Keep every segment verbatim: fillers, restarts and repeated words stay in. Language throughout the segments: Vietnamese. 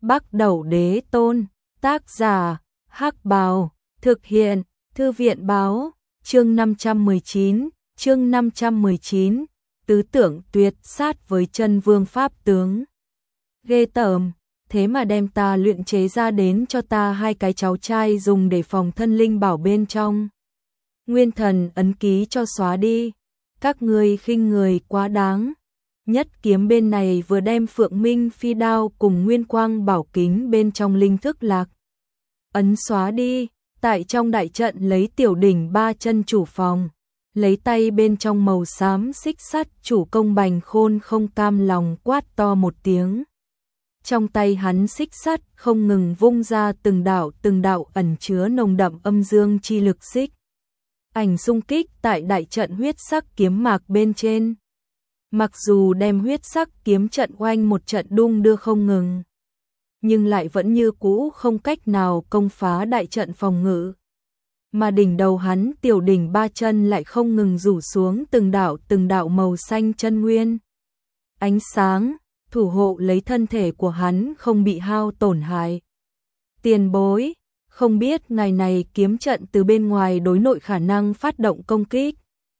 Bắc Đẩu Đế Tôn, tác giả, Hắc Bào, thực hiện, Thư viện báo, chương năm trăm mười chín, chương năm trăm mười chín, tứ tưởng tuyệt sát với chân vương pháp tướng. Ghê tởm, thế mà đem ta luyện chế ra đến cho ta hai cái cháu trai dùng để phòng thân linh bảo bên trong. Nguyên thần ấn ký cho xóa đi, các ngươi khinh người quá đáng. Nhất kiếm bên này vừa đem Phượng Minh phi đao cùng Nguyên Quang bảo kính bên trong linh thức lạc ấn xóa đi, tại trong đại trận lấy tiểu đỉnh ba chân chủ phòng, lấy tay bên trong màu xám xích sắt chủ công Bành Khôn không cam lòng quát to một tiếng. Trong tay hắn xích sắt không ngừng vung ra từng đạo từng đạo ẩn chứa nồng đậm âm dương chi lực xích ảnh xung kích tại đại trận huyết sắc kiếm mạc bên trên. Mặc dù đem huyết sắc kiếm trận oanh một trận đung đưa không ngừng, nhưng lại vẫn như cũ không cách nào công phá đại trận phòng ngự. Mà đỉnh đầu hắn tiểu đỉnh ba chân lại không ngừng rủ xuống từng đạo từng đạo màu xanh chân nguyên. Ánh sáng, thủ hộ lấy thân thể của hắn không bị hao tổn hại. Tiền bối, không biết ngày này kiếm trận từ bên ngoài đối nội khả năng phát động công kích.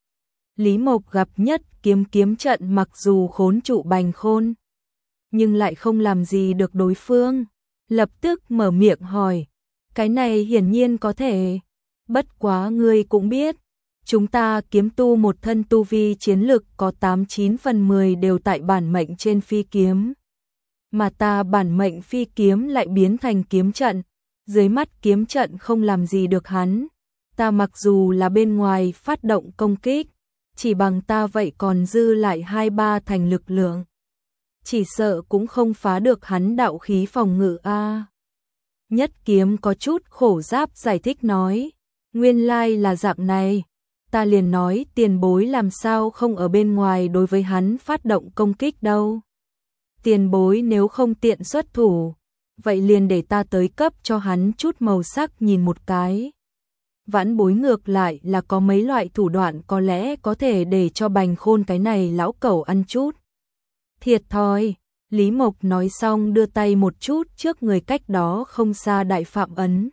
Lý Mộc gặp nhất kiếm kiếm trận mặc dù khốn trụ Bành Khôn, nhưng lại không làm gì được đối phương. Lập tức mở miệng hỏi, cái này hiển nhiên có thể. Bất quá ngươi cũng biết, chúng ta kiếm tu một thân tu vi chiến lực có tám chín phần mười đều tại bản mệnh trên phi kiếm. Mà ta bản mệnh phi kiếm lại biến thành kiếm trận, dưới mắt kiếm trận không làm gì được hắn. Ta mặc dù là bên ngoài phát động công kích, chỉ bằng ta vậy còn dư lại hai ba thành lực lượng. Chỉ sợ cũng không phá được hắn đạo khí phòng ngự a. Nhất kiếm có chút khổ giáp giải thích nói, nguyên lai là dạng này, ta liền nói tiền bối làm sao không ở bên ngoài đối với hắn phát động công kích đâu. Tiền bối nếu không tiện xuất thủ, vậy liền để ta tới cấp cho hắn chút màu sắc nhìn một cái. Vãn bối ngược lại là có mấy loại thủ đoạn có lẽ có thể để cho Bành Khôn cái này lão cẩu ăn chút thiệt thòi. Lý Mộc nói xong đưa tay một chút trước người cách đó không xa đại phạm ấn.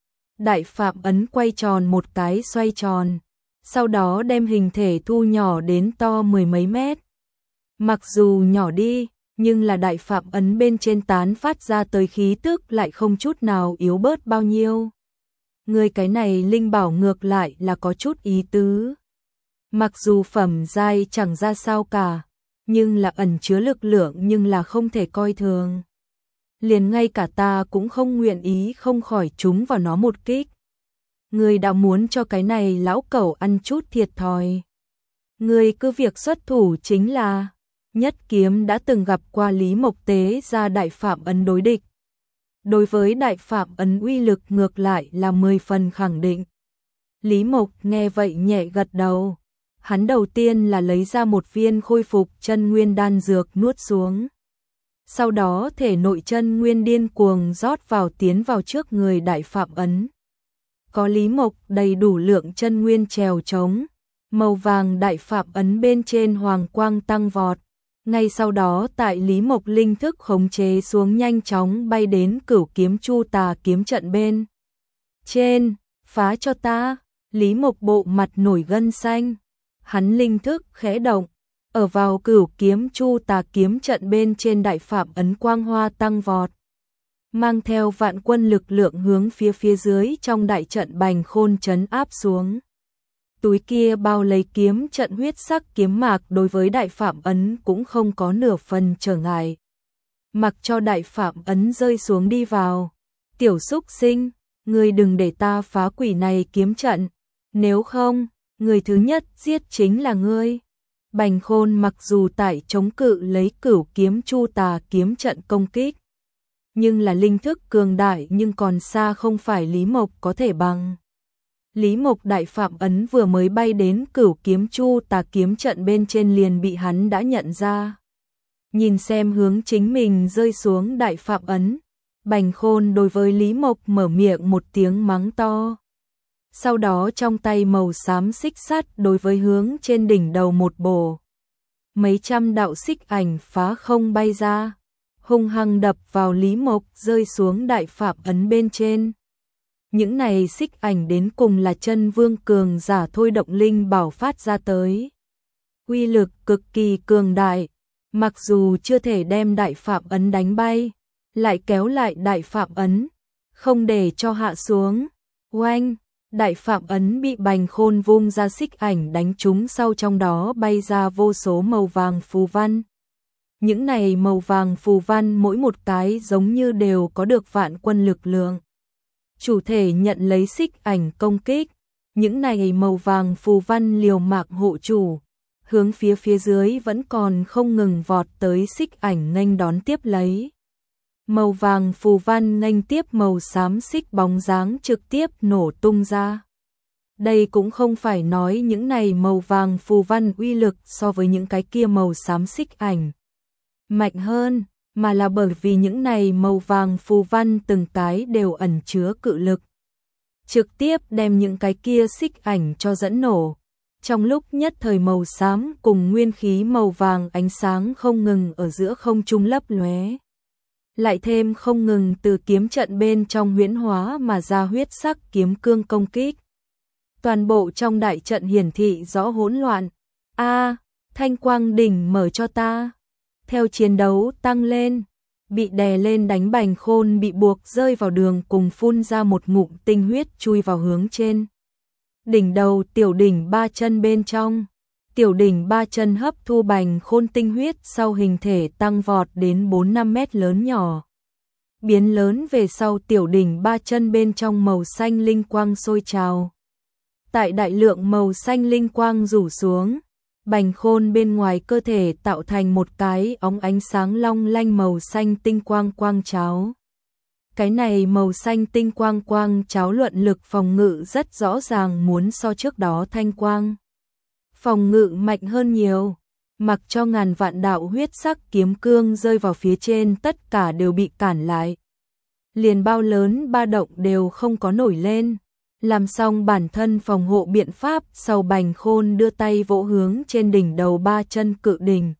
Đại phạm ấn quay tròn một cái xoay tròn, sau đó đem hình thể thu nhỏ đến to mười mấy mét. Mặc dù nhỏ đi, nhưng là đại phạm ấn bên trên tán phát ra tới khí tức lại không chút nào yếu bớt bao nhiêu. Người cái này linh bảo ngược lại là có chút ý tứ. Mặc dù phẩm giai chẳng ra sao cả, nhưng là ẩn chứa lực lượng nhưng là không thể coi thường. Liền ngay cả ta cũng không nguyện ý không khỏi trúng vào nó một kích. Người đã muốn cho cái này lão cẩu ăn chút thiệt thòi. Người cứ việc xuất thủ chính là. Nhất kiếm đã từng gặp qua Lý Mộc tế ra đại phạm ấn đối địch. Đối với đại phạm ấn uy lực ngược lại là mười phần khẳng định. Lý Mộc nghe vậy nhẹ gật đầu. Hắn đầu tiên là lấy ra một viên khôi phục chân nguyên đan dược nuốt xuống. Sau đó thể nội chân nguyên điên cuồng rót vào tiến vào trước người đại phạm ấn. Có Lý Mộc đầy đủ lượng chân nguyên trèo trống, màu vàng đại phạm ấn bên trên hoàng quang tăng vọt. Ngay sau đó tại Lý Mộc linh thức khống chế xuống nhanh chóng bay đến Cửu Kiếm Chu Tà kiếm trận bên trên, phá cho ta. Lý Mộc bộ mặt nổi gân xanh, hắn linh thức khẽ động, ở vào Cửu Kiếm Chu Tà kiếm trận bên trên đại phạm ấn quang hoa tăng vọt, mang theo vạn quân lực lượng hướng phía phía dưới trong đại trận Bành Khôn trấn áp xuống. Túi kia bao lấy kiếm trận huyết sắc kiếm mạc đối với đại phạm ấn cũng không có nửa phần trở ngại. Mặc cho đại phạm ấn rơi xuống đi vào. Tiểu xúc sinh, ngươi đừng để ta phá quỷ này kiếm trận, nếu không, người thứ nhất giết chính là ngươi. Bành Khôn mặc dù tại chống cự lấy Cửu Kiếm Chu Tà kiếm trận công kích, nhưng là linh thức cường đại nhưng còn xa không phải Lý Mộc có thể bằng. Lý Mộc đại phạm ấn vừa mới bay đến Cửu Kiếm Chu Tà kiếm trận bên trên liền bị hắn đã nhận ra. Nhìn xem hướng chính mình rơi xuống đại phạm ấn, Bành Khôn đối với Lý Mộc mở miệng một tiếng mắng to. Sau đó trong tay màu xám xích sắt đối với hướng trên đỉnh đầu một bổ. Mấy trăm đạo xích ảnh phá không bay ra, hung hăng đập vào Lý Mộc, rơi xuống đại phạm ấn bên trên. Những này xích ảnh đến cùng là chân vương cường giả thôi động linh bảo phát ra tới. Uy lực cực kỳ cường đại, mặc dù chưa thể đem đại phạm ấn đánh bay, lại kéo lại đại phạm ấn, không để cho hạ xuống. Oanh, đại phạm ấn bị Bành Khôn vung ra xích ảnh đánh trúng, sau trong đó bay ra vô số màu vàng phù văn. Những này màu vàng phù văn mỗi một cái giống như đều có được vạn quân lực lượng. Chủ thể nhận lấy xích ảnh công kích, những này màu vàng phù văn liều mạng hộ chủ, hướng phía phía dưới vẫn còn không ngừng vọt tới xích ảnh nghênh đón tiếp lấy. Màu vàng phù văn nghênh tiếp màu xám xích bóng dáng trực tiếp nổ tung ra. Đây cũng không phải nói những này màu vàng phù văn uy lực so với những cái kia màu xám xích ảnh mạnh hơn, mà là bởi vì những này màu vàng phù văn từng cái đều ẩn chứa cự lực, trực tiếp đem những cái kia xích ảnh cho dẫn nổ. Trong lúc nhất thời màu xám cùng nguyên khí màu vàng ánh sáng không ngừng ở giữa không trung lấp lóe, lại thêm không ngừng từ kiếm trận bên trong huyễn hóa mà ra huyết sắc kiếm cương công kích. Toàn bộ trong đại trận hiển thị rõ hỗn loạn. A, thanh quang đỉnh mở cho ta. Theo chiến đấu tăng lên, bị đè lên đánh Bành Khôn bị buộc rơi vào đường cùng, phun ra một ngụm tinh huyết chui vào hướng trên. Đỉnh đầu tiểu đỉnh ba chân bên trong, tiểu đỉnh ba chân hấp thu Bành Khôn tinh huyết sau hình thể tăng vọt đến bốn năm mét lớn nhỏ. Biến lớn về sau, tiểu đỉnh ba chân bên trong màu xanh linh quang sôi trào. Tại đại lượng màu xanh linh quang rủ xuống, Bành Khôn bên ngoài cơ thể tạo thành một cái óng ánh sáng long lanh màu xanh tinh quang quang cháo. Cái này màu xanh tinh quang quang cháo luận lực phòng ngự rất rõ ràng muốn so trước đó thanh quang phòng ngự mạnh hơn nhiều, mặc cho ngàn vạn đạo huyết sắc kiếm cương rơi vào phía trên tất cả đều bị cản lại. Liền bao lớn ba động đều không có nổi lên. Làm xong bản thân phòng hộ biện pháp sau, Bành Khôn đưa tay vỗ hướng trên đỉnh đầu ba chân cự đỉnh.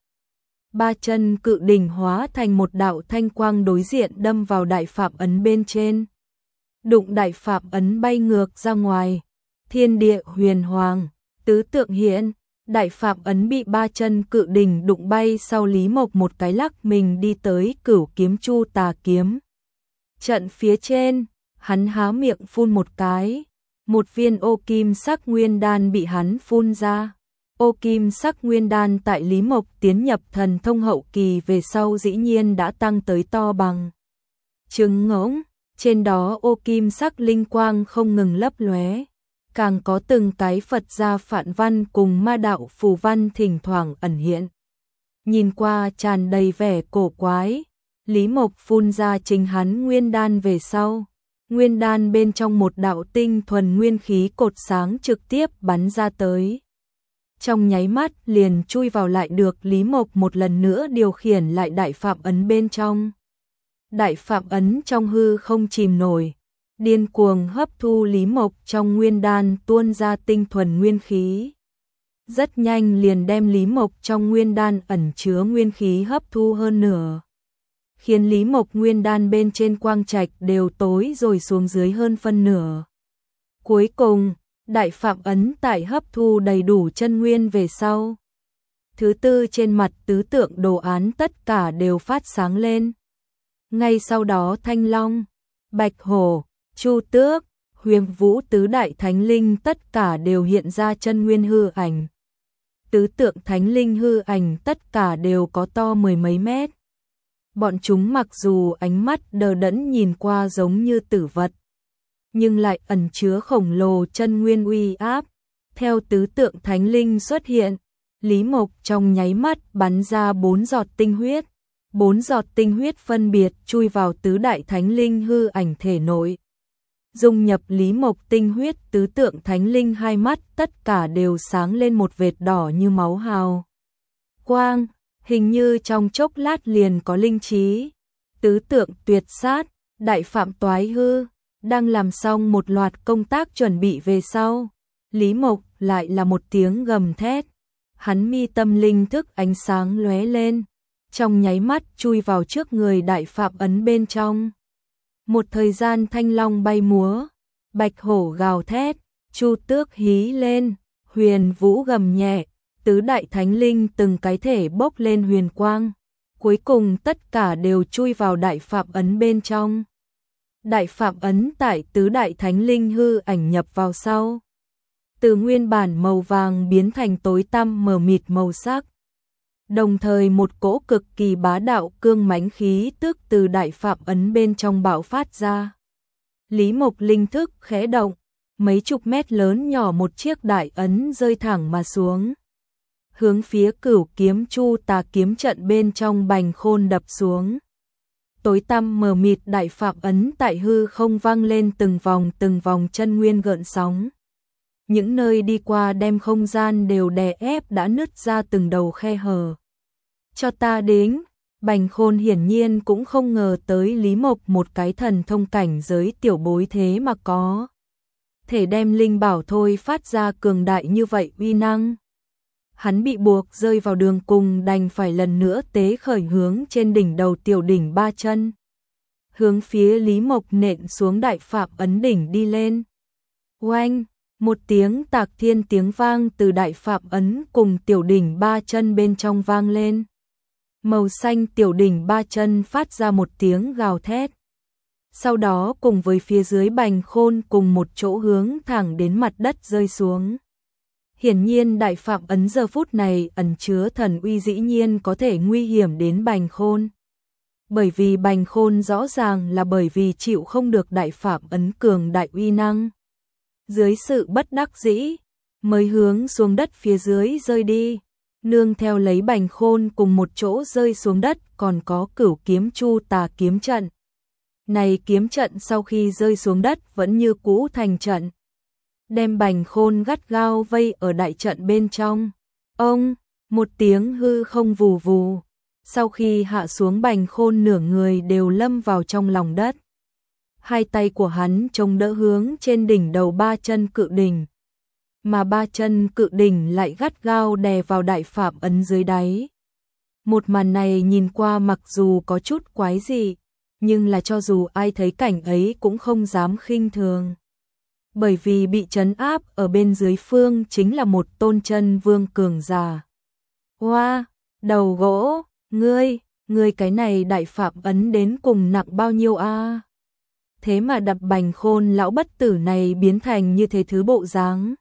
Ba chân cự đỉnh hóa thành một đạo thanh quang đối diện đâm vào đại phạm ấn bên trên. Đụng đại phạm ấn bay ngược ra ngoài. Thiên địa huyền hoàng, tứ tượng hiện, đại phạm ấn bị ba chân cự đỉnh đụng bay sau, Lý Mộc một cái lắc mình đi tới Cửu Kiếm Chu Tà kiếm trận phía trên, hắn há miệng phun một cái. Một viên ô kim sắc nguyên đan bị hắn phun ra. Ô kim sắc nguyên đan tại Lý Mộc tiến nhập thần thông hậu kỳ về sau dĩ nhiên đã tăng tới to bằng trứng ngỗng, trên đó ô kim sắc linh quang không ngừng lấp lóe, càng có từng cái Phật gia phạn văn cùng ma đạo phù văn thỉnh thoảng ẩn hiện. Nhìn qua tràn đầy vẻ cổ quái, Lý Mộc phun ra chính hắn nguyên đan về sau, nguyên đan bên trong một đạo tinh thuần nguyên khí cột sáng trực tiếp bắn ra tới. Trong nháy mắt liền chui vào lại được Lý Mộc một lần nữa điều khiển lại đại phạm ấn bên trong. Đại phạm ấn trong hư không chìm nổi, điên cuồng hấp thu Lý Mộc trong nguyên đan tuôn ra tinh thuần nguyên khí. Rất nhanh liền đem Lý Mộc trong nguyên đan ẩn chứa nguyên khí hấp thu hơn nửa, khiến Lý Mộc nguyên đan bên trên quang trạch đều tối rồi xuống dưới hơn phân nửa. Cuối cùng, đại phạm ấn tại hấp thu đầy đủ chân nguyên về sau, thứ tư trên mặt tứ tượng đồ án tất cả đều phát sáng lên. Ngay sau đó Thanh Long, Bạch Hổ, Chu Tước, Huyền Vũ tứ đại thánh linh tất cả đều hiện ra chân nguyên hư ảnh. Tứ tượng thánh linh hư ảnh tất cả đều có to mười mấy mét. Bọn chúng mặc dù ánh mắt đờ đẫn nhìn qua giống như tử vật, nhưng lại ẩn chứa khổng lồ chân nguyên uy áp. Theo tứ tượng thánh linh xuất hiện, Lý Mộc trong nháy mắt bắn ra bốn giọt tinh huyết. Bốn giọt tinh huyết phân biệt chui vào tứ đại thánh linh hư ảnh thể nội. Dung nhập Lý Mộc tinh huyết, tứ tượng thánh linh hai mắt tất cả đều sáng lên một vệt đỏ như máu hào quang, hình như trong chốc lát liền có linh trí. Tứ tượng tuyệt sát, đại phạm toái hư, đang làm xong một loạt công tác chuẩn bị về sau, Lý Mộc lại là một tiếng gầm thét. Hắn mi tâm linh thức ánh sáng lóe lên, trong nháy mắt chui vào trước người Đại Phạm Ấn bên trong. Một thời gian thanh long bay múa, bạch hổ gào thét, chu tước hí lên, huyền vũ gầm nhẹ, tứ đại thánh linh từng cái thể bốc lên huyền quang, cuối cùng tất cả đều chui vào Đại Phạm Ấn bên trong. Đại Phạm Ấn tại tứ đại thánh linh hư ảnh nhập vào sau, từ nguyên bản màu vàng biến thành tối tăm mờ mịt màu sắc. Đồng thời một cỗ cực kỳ bá đạo cương mãnh khí tức từ Đại Phạm Ấn bên trong bạo phát ra. Lý Mộc linh thức khẽ động, mấy chục mét lớn nhỏ một chiếc đại ấn rơi thẳng mà xuống, hướng phía Cửu Kiếm Chu Tà kiếm trận bên trong bành khôn đập xuống. Tối tăm mờ mịt Đại Phạm Ấn tại hư không vang lên từng vòng từng vòng chân nguyên gợn sóng. Những nơi đi qua đem không gian đều đè ép đã nứt ra từng đầu khe hở. Cho ta đến, bành khôn hiển nhiên cũng không ngờ tới Lý Mộc một cái thần thông cảnh giới tiểu bối thế mà có thể đem linh bảo thôi phát ra cường đại như vậy uy năng. Hắn bị buộc rơi vào đường cùng đành phải lần nữa tế khởi hướng trên đỉnh đầu tiểu đỉnh ba chân. Hướng phía Lý Mộc nện xuống Đại Phạm Ấn đỉnh đi lên. Oanh, một tiếng tạc thiên tiếng vang từ Đại Phạm Ấn cùng tiểu đỉnh ba chân bên trong vang lên. Màu xanh tiểu đỉnh ba chân phát ra một tiếng gào thét. Sau đó cùng với phía dưới bành khôn cùng một chỗ hướng thẳng đến mặt đất rơi xuống. Hiển nhiên Đại Phạm Ấn giờ phút này ẩn chứa thần uy dĩ nhiên có thể nguy hiểm đến bành khôn. Bởi vì bành khôn rõ ràng là bởi vì chịu không được Đại Phạm Ấn cường đại uy năng. Dưới sự bất đắc dĩ, mới hướng xuống đất phía dưới rơi đi. Nương theo lấy bành khôn cùng một chỗ rơi xuống đất còn có Cửu Kiếm Chu Tà kiếm trận. Này kiếm trận sau khi rơi xuống đất vẫn như cũ thành trận, đem bành khôn gắt gao vây ở đại trận bên trong. Ông, một tiếng hư không vù vù, sau khi hạ xuống bành khôn nửa người đều lâm vào trong lòng đất. Hai tay của hắn chống đỡ hướng trên đỉnh đầu ba chân cự đỉnh, mà ba chân cự đỉnh lại gắt gao đè vào Đại Phạm Ấn dưới đáy. Một màn này nhìn qua mặc dù có chút quái dị, nhưng là cho dù ai thấy cảnh ấy cũng không dám khinh thường. Bởi vì bị trấn áp ở bên dưới phương chính là một tôn chân vương cường giả. Hoa, wow, đầu gỗ, ngươi, ngươi cái này Đại Phạm Ấn đến cùng nặng bao nhiêu a? À? Thế mà đập bành khôn lão bất tử này biến thành như thế thứ bộ dáng.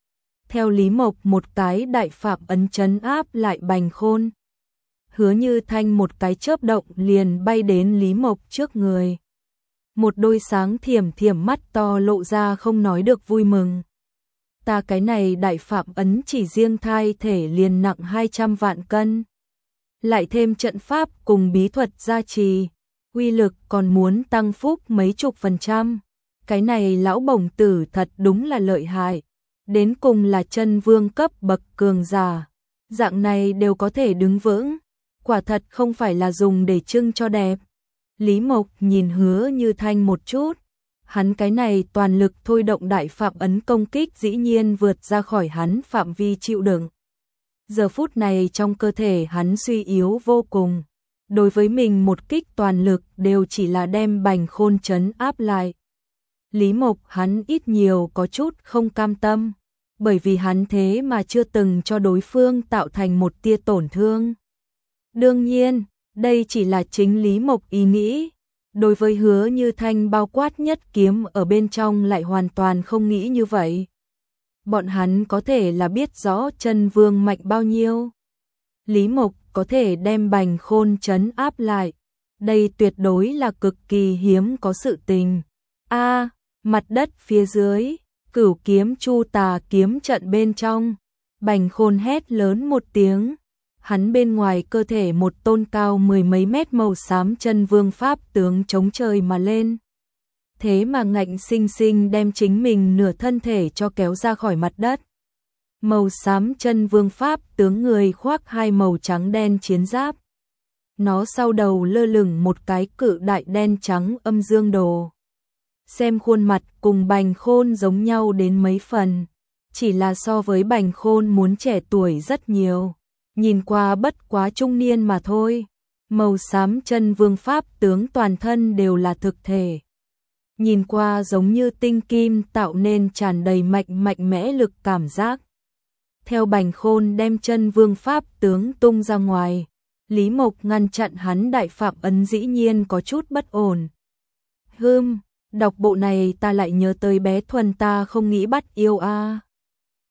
Theo Lý Mộc một cái Đại Phạm Ấn trấn áp lại bành khôn. Hứa Như Thanh một cái chớp động liền bay đến Lý Mộc trước người. Một đôi sáng thiểm thiểm mắt to lộ ra không nói được vui mừng. Ta cái này Đại Phạm Ấn chỉ riêng thai thể liền nặng hai trăm vạn cân. Lại thêm trận pháp cùng bí thuật gia trì, uy lực còn muốn tăng phúc mấy chục phần trăm. Cái này lão bổng tử thật đúng là lợi hại. Đến cùng là chân vương cấp bậc cường giả. Dạng này đều có thể đứng vững. Quả thật không phải là dùng để trưng cho đẹp. Lý Mộc nhìn Hứa Như Thanh một chút. Hắn cái này toàn lực thôi động Đại Phạm Ấn công kích dĩ nhiên vượt ra khỏi hắn phạm vi chịu đựng. Giờ phút này trong cơ thể hắn suy yếu vô cùng. Đối với mình một kích toàn lực đều chỉ là đem bành khôn trấn áp lại. Lý Mộc hắn ít nhiều có chút không cam tâm. Bởi vì hắn thế mà chưa từng cho đối phương tạo thành một tia tổn thương. Đương nhiên, đây chỉ là chính Lý Mộc ý nghĩ. Đối với Hứa Như Thanh bao quát nhất kiếm ở bên trong lại hoàn toàn không nghĩ như vậy. Bọn hắn có thể là biết rõ chân vương mạnh bao nhiêu. Lý Mộc có thể đem bành khôn trấn áp lại. Đây tuyệt đối là cực kỳ hiếm có sự tình. A, à, mặt đất phía dưới, Cửu Kiếm Chu Tà kiếm trận bên trong. Bành khôn hét lớn một tiếng. Hắn bên ngoài cơ thể một tôn cao mười mấy mét màu xám chân vương pháp tướng chống trời mà lên. Thế mà ngạnh sinh sinh đem chính mình nửa thân thể cho kéo ra khỏi mặt đất. Màu xám chân vương pháp tướng người khoác hai màu trắng đen chiến giáp. Nó sau đầu lơ lửng một cái cự đại đen trắng âm dương đồ. Xem khuôn mặt cùng bành khôn giống nhau đến mấy phần. Chỉ là so với bành khôn muốn trẻ tuổi rất nhiều. Nhìn qua bất quá trung niên mà thôi. Màu xám chân vương pháp tướng toàn thân đều là thực thể. Nhìn qua giống như tinh kim tạo nên tràn đầy mạnh mạnh mẽ lực cảm giác. Theo Bành Khôn đem chân vương pháp tướng tung ra ngoài, Lý Mộc ngăn chặn hắn đại phạm ấn dĩ nhiên có chút bất ổn. Hưm, đọc bộ này ta lại nhớ tới bé Thuần ta không nghĩ bắt yêu a.